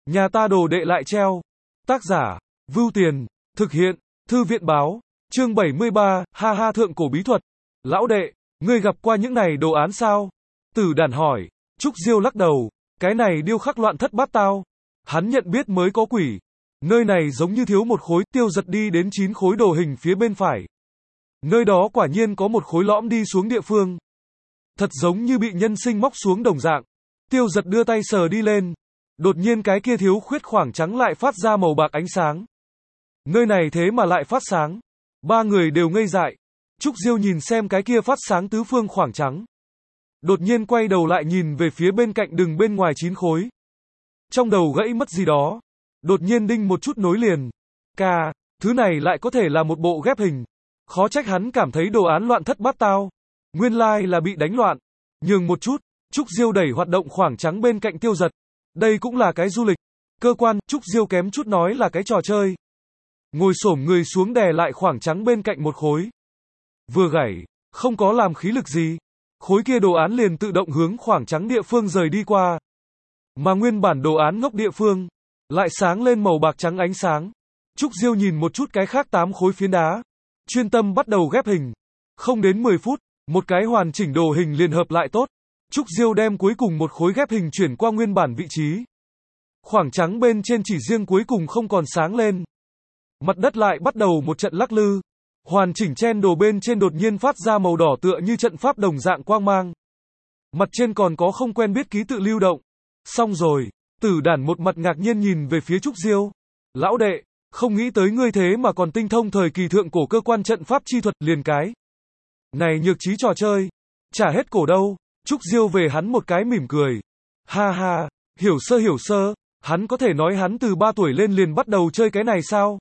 Nhà ta đồ đệ lại treo. Tác giả, Vưu Tiền, thực hiện, Thư viện báo, chương 73, ha ha thượng cổ bí thuật. Lão đệ, ngươi gặp qua những này đồ án sao? Tử Đản hỏi. Trúc Diêu lắc đầu, cái này điêu khắc loạn thất bát tao. Hắn nhận biết mới có quỷ. Nơi này giống như thiếu một khối, Tiêu Giật đi đến 9 khối đồ hình phía bên phải. Nơi đó quả nhiên có một khối lõm đi xuống địa phương. Thật giống như bị nhân sinh móc xuống đồng dạng. Tiêu Giật đưa tay sờ đi lên. Đột nhiên cái kia thiếu khuyết khoảng trắng lại phát ra màu bạc ánh sáng. Nơi này thế mà lại phát sáng. Ba người đều ngây dại. Trúc Diêu nhìn xem cái kia phát sáng tứ phương khoảng trắng. Đột nhiên quay đầu lại nhìn về phía bên cạnh đường bên ngoài 9 khối. Trong đầu gãy mất gì đó. Đột nhiên đinh một chút nối liền. Thứ này lại có thể là một bộ ghép hình. Khó trách hắn cảm thấy đồ án loạn thất bát tao. Nguyên lai là bị đánh loạn. Nhường một chút, Trúc Diêu đẩy hoạt động khoảng trắng bên cạnh Tiêu Giật. Đây cũng là cái du lịch. Cơ quan, Trúc Diêu kém chút nói là cái trò chơi. Ngồi xổm người xuống đè lại khoảng trắng bên cạnh một khối. Vừa gảy, không có làm khí lực gì. Khối kia đồ án liền tự động hướng khoảng trắng địa phương rời đi qua. Mà nguyên bản đồ án ngốc địa phương, lại sáng lên màu bạc trắng ánh sáng. Trúc Diêu nhìn một chút cái khác 8 khối phiến đá. Chuyên tâm bắt đầu ghép hình. Không đến 10 phút, một cái hoàn chỉnh đồ hình liền hợp lại tốt. Trúc Diêu đem cuối cùng một khối ghép hình chuyển qua nguyên bản vị trí. Khoảng trắng bên trên chỉ riêng cuối cùng không còn sáng lên. Mặt đất lại bắt đầu một trận lắc lư. Hoàn chỉnh chen đồ bên trên đột nhiên phát ra màu đỏ tựa như trận pháp đồng dạng quang mang. Mặt trên còn có không quen biết ký tự lưu động. Xong rồi, Tử Đản một mặt ngạc nhiên nhìn về phía Trúc Diêu. Lão đệ, không nghĩ tới ngươi thế mà còn tinh thông thời kỳ thượng cổ cơ quan trận pháp chi thuật, liền cái này nhược trí trò chơi. Chả hết cổ đâu. Trúc Diêu về hắn một cái mỉm cười. Ha ha, hiểu sơ, hắn có thể nói hắn từ 3 tuổi lên liền bắt đầu chơi cái này sao?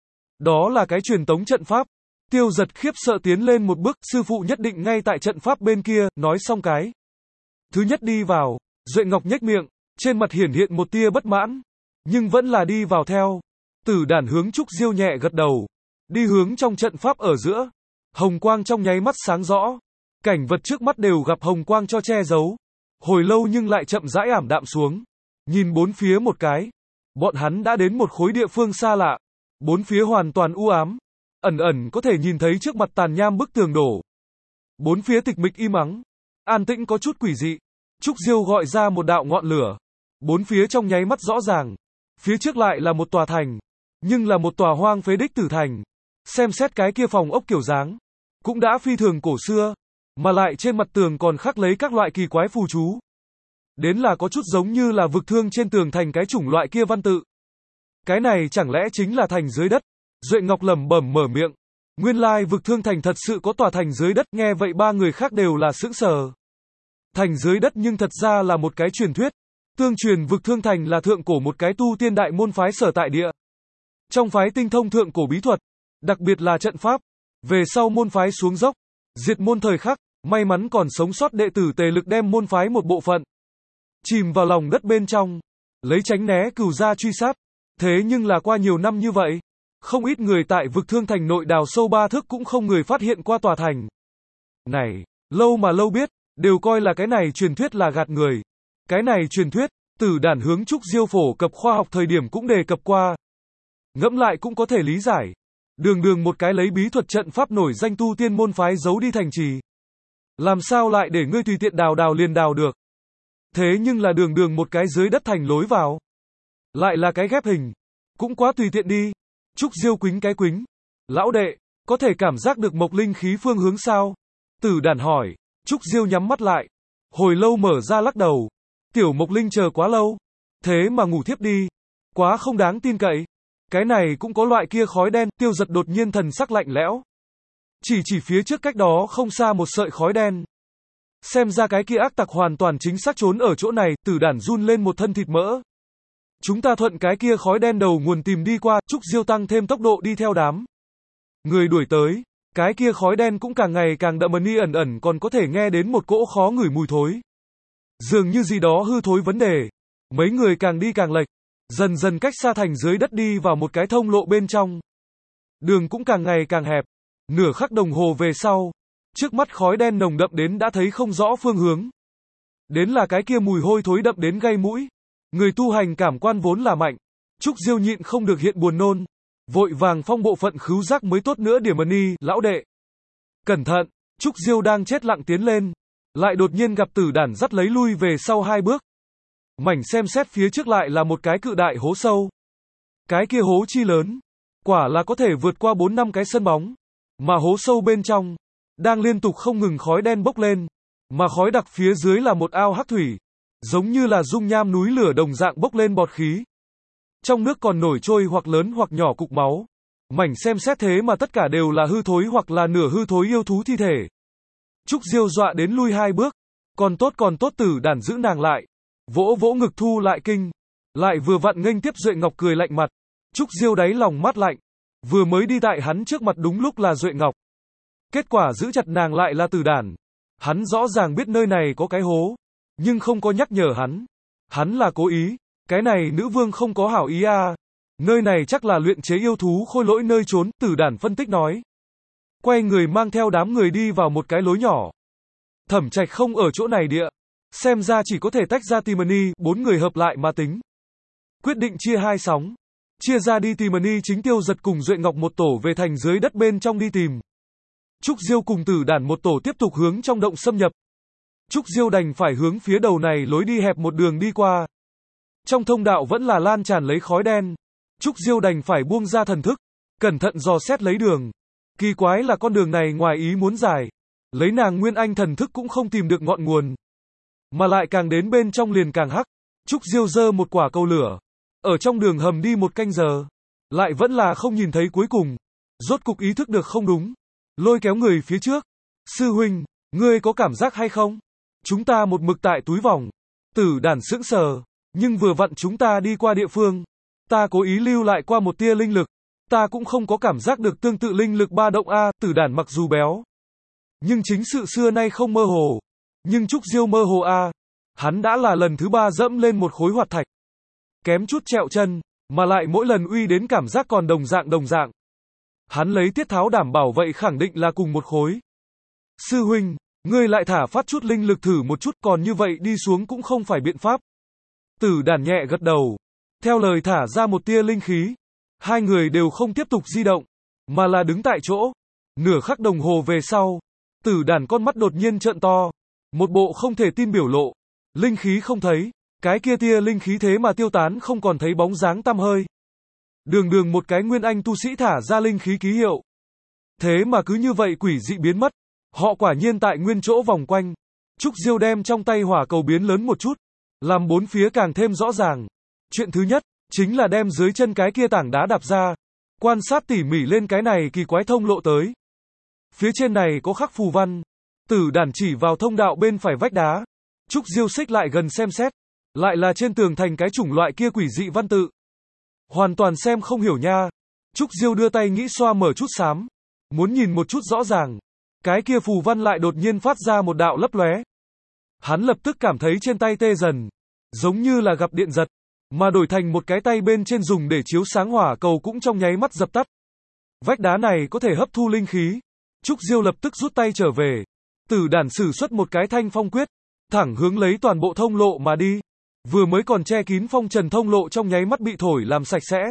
Đó là cái truyền tống trận pháp. Tiêu Giật khiếp sợ tiến lên một bước, sư phụ nhất định ngay tại trận pháp bên kia, nói xong cái thứ nhất đi vào, Duệ Ngọc nhếch miệng, trên mặt hiển hiện một tia bất mãn, nhưng vẫn là đi vào theo. Tử Đản hướng Trúc Diêu nhẹ gật đầu, đi hướng trong trận pháp ở giữa. Hồng quang trong nháy mắt sáng rõ, cảnh vật trước mắt đều gặp hồng quang cho che giấu. Hồi lâu nhưng lại chậm rãi ảm đạm xuống. Nhìn bốn phía một cái, bọn hắn đã đến một khối địa phương xa lạ. Bốn phía hoàn toàn u ám, ẩn ẩn có thể nhìn thấy trước mặt tàn nham bức tường đổ. Bốn phía tịch mịch im ắng, an tĩnh có chút quỷ dị. Trúc Diêu gọi ra một đạo ngọn lửa. Bốn phía trong nháy mắt rõ ràng. Phía trước lại là một tòa thành, nhưng là một tòa hoang phế đích tử thành. Xem xét cái kia phòng ốc kiểu dáng, cũng đã phi thường cổ xưa, mà lại trên mặt tường còn khắc lấy các loại kỳ quái phù chú. Đến là có chút giống như là vực thương trên tường thành cái chủng loại kia văn tự. Cái này chẳng lẽ chính là thành dưới đất? Duệ Ngọc lẩm bẩm mở miệng. Nguyên lai vực thương thành thật sự có tòa thành dưới đất, nghe vậy ba người khác đều là sững sờ. Thành dưới đất nhưng thật ra là một cái truyền thuyết. Tương truyền vực thương thành là thượng cổ một cái tu tiên đại môn phái sở tại địa. Trong phái tinh thông thượng cổ bí thuật, đặc biệt là trận pháp. Về sau môn phái xuống dốc, diệt môn thời khắc, may mắn còn sống sót đệ tử Tề Lực đem môn phái một bộ phận chìm vào lòng đất bên trong, lấy tránh né cừu gia truy sát. Thế nhưng là qua nhiều năm như vậy, không ít người tại vực thương thành nội đào sâu 3 thước cũng không người phát hiện qua tòa thành này. Lâu mà lâu biết, đều coi là cái này truyền thuyết là gạt người. Cái này truyền thuyết, Tử Đản hướng Trúc Diêu phổ cập khoa học thời điểm cũng đề cập qua. Ngẫm lại cũng có thể lý giải. Đường một cái lấy bí thuật trận pháp nổi danh tu tiên môn phái giấu đi thành trì, làm sao lại để ngươi tùy tiện đào liền đào được? Thế nhưng là đường một cái dưới đất thành lối vào, lại là cái ghép hình, cũng quá tùy tiện đi. Trúc Diêu quính. Lão đệ, có thể cảm giác được mộc linh khí phương hướng sao? Tử Đản hỏi. Trúc Diêu nhắm mắt lại, hồi lâu mở ra lắc đầu. Tiểu Mộc Linh chờ quá lâu, thế mà ngủ thiếp đi, quá không đáng tin cậy. Cái này cũng có loại kia khói đen. Tiêu Giật đột nhiên thần sắc lạnh lẽo, chỉ phía trước cách đó không xa một sợi khói đen. Xem ra cái kia ác tặc hoàn toàn chính xác trốn ở chỗ này. Tử Đản run lên một thân thịt mỡ. Chúng ta thuận cái kia khói đen đầu nguồn tìm đi qua. Trúc Diêu tăng thêm tốc độ đi theo đám người đuổi tới. Cái kia khói đen cũng càng ngày càng đậm ni ẩn còn có thể nghe đến một cỗ khó ngửi mùi thối. Dường như gì đó hư thối vấn đề. Mấy người càng đi càng lệch, dần dần cách xa thành dưới đất đi vào một cái thông lộ bên trong. Đường cũng càng ngày càng hẹp. Nửa khắc đồng hồ về sau, trước mắt khói đen nồng đậm đến đã thấy không rõ phương hướng. Đến là cái kia mùi hôi thối đậm đến gây mũi. Người tu hành cảm quan vốn là mạnh. Trúc Diêu nhịn không được hiện buồn nôn. Vội vàng phong bộ phận khứu giác mới tốt nữa điểm ân lão đệ. Cẩn thận, Trúc Diêu đang chết lặng tiến lên. Lại đột nhiên gặp Tử Đản dắt lấy lui về sau 2 bước. Mảnh xem xét phía trước lại là một cái cự đại hố sâu. Cái kia hố chi lớn. Quả là có thể vượt qua 4-5 cái sân bóng. Mà hố sâu bên trong, đang liên tục không ngừng khói đen bốc lên. Mà khói đặc phía dưới là một ao hắc thủy. Giống như là dung nham núi lửa đồng dạng bốc lên bọt khí. Trong nước còn nổi trôi hoặc lớn hoặc nhỏ cục máu. Mảnh xem xét thế mà tất cả đều là hư thối hoặc là nửa hư thối yêu thú thi thể. Trúc Diêu dọa đến lui 2 bước. Còn tốt Tử Đản giữ nàng lại. Vỗ vỗ ngực thu lại kinh. Lại vừa vặn nghênh tiếp Duệ Ngọc cười lạnh mặt. Trúc Diêu đáy lòng mát lạnh. Vừa mới đi tại hắn trước mặt đúng lúc là Duệ Ngọc. Kết quả giữ chặt nàng lại là Tử Đản. Hắn rõ ràng biết nơi này có cái hố. Nhưng không có nhắc nhở hắn. Hắn là cố ý. Cái này nữ vương không có hảo ý à. Nơi này chắc là luyện chế yêu thú khôi lỗi nơi trốn, Tử Đản phân tích nói. Quay người mang theo đám người đi vào một cái lối nhỏ. Thẩm Trạch không ở chỗ này địa. Xem ra chỉ có thể tách ra tìm ân 4 người hợp lại mà tính. Quyết định chia 2 sóng. Chia ra đi tìm ân chính Tiêu Giật cùng Duệ Ngọc một tổ về thành dưới đất bên trong đi tìm. Trúc Diêu cùng Tử Đản một tổ tiếp tục hướng trong động xâm nhập. Trúc Diêu đành phải hướng phía đầu này lối đi hẹp một đường đi qua. Trong thông đạo vẫn là lan tràn lấy khói đen. Trúc Diêu đành phải buông ra thần thức, cẩn thận dò xét lấy đường. Kỳ quái là con đường này ngoài ý muốn dài. Lấy nàng Nguyên Anh thần thức cũng không tìm được ngọn nguồn. Mà lại càng đến bên trong liền càng hắc. Trúc Diêu giơ một quả cầu lửa. Ở trong đường hầm đi 1 canh giờ. Lại vẫn là không nhìn thấy cuối cùng. Rốt cục ý thức được không đúng. Lôi kéo người phía trước. Sư huynh, ngươi có cảm giác hay không? Chúng ta một mực tại túi vòng. Tử Đản sững sờ. Nhưng vừa vặn chúng ta đi qua địa phương. Ta cố ý lưu lại qua một tia linh lực. Ta cũng không có cảm giác được tương tự linh lực ba động a. Tử Đản mặc dù béo. Nhưng chính sự xưa nay không mơ hồ. Nhưng Trúc Diêu mơ hồ a. Hắn đã là lần thứ 3 dẫm lên một khối hoạt thạch. Kém chút trẹo chân. Mà lại mỗi lần uy đến cảm giác còn đồng dạng. Hắn lấy tiết tháo đảm bảo vậy khẳng định là cùng một khối. Sư huynh, ngươi lại thả phát chút linh lực thử một chút, còn như vậy đi xuống cũng không phải biện pháp. Tử Đản nhẹ gật đầu. Theo lời thả ra một tia linh khí. 2 người đều không tiếp tục di động. Mà là đứng tại chỗ. Nửa khắc đồng hồ về sau. Tử Đản con mắt đột nhiên trợn to. Một bộ không thể tin biểu lộ. Linh khí không thấy. Cái kia tia linh khí thế mà tiêu tán không còn thấy bóng dáng tăm hơi. Đường một cái Nguyên Anh tu sĩ thả ra linh khí ký hiệu. Thế mà cứ như vậy quỷ dị biến mất. Họ quả nhiên tại nguyên chỗ vòng quanh. Trúc Diêu đem trong tay hỏa cầu biến lớn một chút. Làm 4 phía càng thêm rõ ràng. Chuyện thứ nhất, chính là đem dưới chân cái kia tảng đá đạp ra. Quan sát tỉ mỉ lên cái này kỳ quái thông lộ tới. Phía trên này có khắc phù văn. Tử Đản chỉ vào thông đạo bên phải vách đá. Trúc Diêu xích lại gần xem xét. Lại là trên tường thành cái chủng loại kia quỷ dị văn tự. Hoàn toàn xem không hiểu nha. Trúc Diêu đưa tay nghĩ xoa mở chút xám. Muốn nhìn một chút rõ ràng. Cái kia phù văn lại đột nhiên phát ra một đạo lấp lóe. Hắn lập tức cảm thấy trên tay tê dần. Giống như là gặp điện giật. Mà đổi thành một cái tay bên trên dùng để chiếu sáng hỏa cầu cũng trong nháy mắt dập tắt. Vách đá này có thể hấp thu linh khí. Trúc Diêu lập tức rút tay trở về. Tử Đản sử xuất một cái thanh phong quyết. Thẳng hướng lấy toàn bộ thông lộ mà đi. Vừa mới còn che kín phong trần thông lộ trong nháy mắt bị thổi làm sạch sẽ.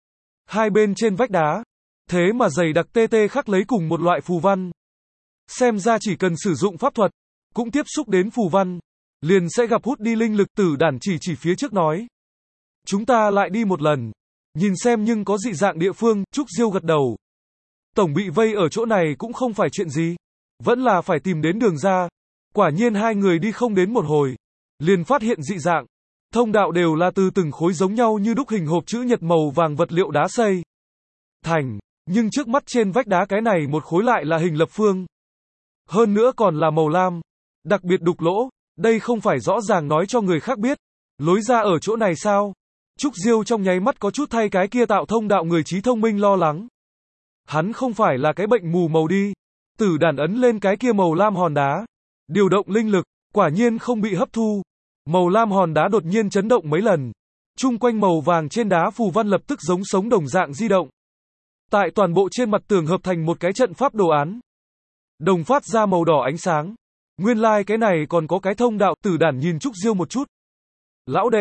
2 bên trên vách đá. Thế mà dày đặc tê khắc lấy cùng một loại phù văn. Xem ra chỉ cần sử dụng pháp thuật. Cũng tiếp xúc đến phù văn. Liền sẽ gặp hút đi linh lực. Tử Đản chỉ phía trước nói. Chúng ta lại đi một lần. Nhìn xem nhưng có dị dạng địa phương. Trúc Diêu gật đầu. Tổng bị vây ở chỗ này cũng không phải chuyện gì. Vẫn là phải tìm đến đường ra. Quả nhiên 2 người đi không đến một hồi. Liền phát hiện dị dạng. Thông đạo đều là từ từng khối giống nhau như đúc hình hộp chữ nhật màu vàng vật liệu đá xây thành. Nhưng trước mắt trên vách đá cái này một khối lại là hình lập phương. Hơn nữa còn là màu lam. Đặc biệt đục lỗ. Đây không phải rõ ràng nói cho người khác biết. Lối ra ở chỗ này sao? Trúc Diêu trong nháy mắt có chút thay cái kia tạo thông đạo người trí thông minh lo lắng. Hắn không phải là cái bệnh mù màu đi. Tử Đản ấn lên cái kia màu lam hòn đá. Điều động linh lực. Quả nhiên không bị hấp thu. Màu lam hòn đá đột nhiên chấn động mấy lần. Chung quanh màu vàng trên đá phù văn lập tức giống sống đồng dạng di động. Tại toàn bộ trên mặt tường hợp thành một cái trận pháp đồ án. Đồng phát ra màu đỏ ánh sáng. Nguyên lai cái này còn có cái thông đạo. Tử Đản nhìn Trúc Diêu một chút. Lão đệ,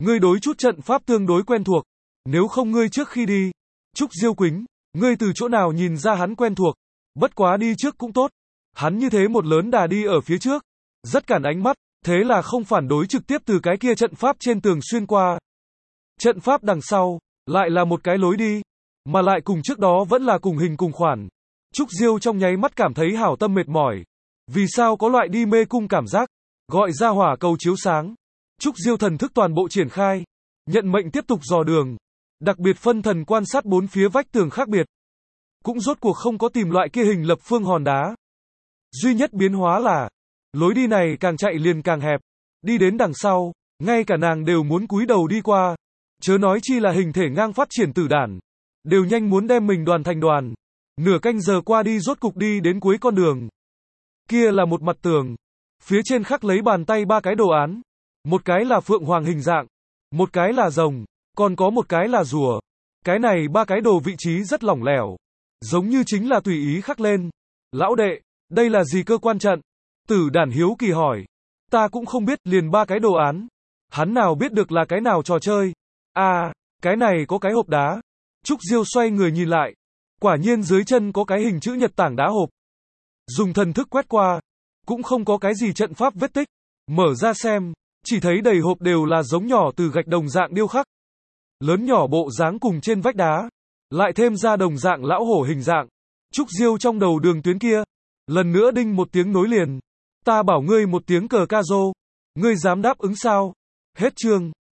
Ngươi đối chút trận pháp tương đối quen thuộc. Nếu không ngươi trước khi đi. Trúc Diêu Quýnh, ngươi từ chỗ nào nhìn ra hắn quen thuộc? Bất quá đi trước cũng tốt. Hắn như thế một lớn đà đi ở phía trước. Rất cản ánh mắt, thế là không phản đối trực tiếp từ cái kia trận pháp trên tường xuyên qua. Trận pháp đằng sau, lại là một cái lối đi. Mà lại cùng trước đó vẫn là cùng hình cùng khoản. Trúc Diêu trong nháy mắt cảm thấy hảo tâm mệt mỏi. Vì sao có loại đi mê cung cảm giác? Gọi ra hỏa cầu chiếu sáng. Trúc Diêu thần thức toàn bộ triển khai. Nhận mệnh tiếp tục dò đường. Đặc biệt phân thần quan sát bốn phía vách tường khác biệt. Cũng rốt cuộc không có tìm loại kia hình lập phương hòn đá. Duy nhất biến hóa là, lối đi này càng chạy liền càng hẹp. Đi đến đằng sau, ngay cả nàng đều muốn cúi đầu đi qua. Chớ nói chi là hình thể ngang phát triển tử đản. Đều nhanh muốn đem mình đoàn thành đoàn. Nửa canh giờ qua đi rốt cục đi đến cuối con đường. Kia là một mặt tường. Phía trên khắc lấy bàn tay ba cái đồ án. Một cái là phượng hoàng hình dạng. Một cái là rồng. Còn có một cái là rùa. Cái này ba cái đồ vị trí rất lỏng lẻo. Giống như chính là tùy ý khắc lên. Lão đệ, đây là gì cơ quan trận? Tử đản hiếu kỳ hỏi. Ta cũng không biết, liền ba cái đồ án. Hắn nào biết được là cái nào trò chơi. À, cái này có cái hộp đá. Trúc Diêu xoay người nhìn lại. Quả nhiên dưới chân có cái hình chữ nhật tảng đá hộp. Dùng thần thức quét qua. Cũng không có cái gì trận pháp vết tích. Mở ra xem. Chỉ thấy đầy hộp đều là giống nhỏ từ gạch đồng dạng điêu khắc. Lớn nhỏ bộ dáng cùng trên vách đá. Lại thêm ra đồng dạng lão hổ hình dạng. Trúc Diêu trong đầu đường tuyến kia. Lần nữa đinh một tiếng nối liền. Ta bảo ngươi một tiếng cờ ca rô. Ngươi dám đáp ứng sao? Hết chương.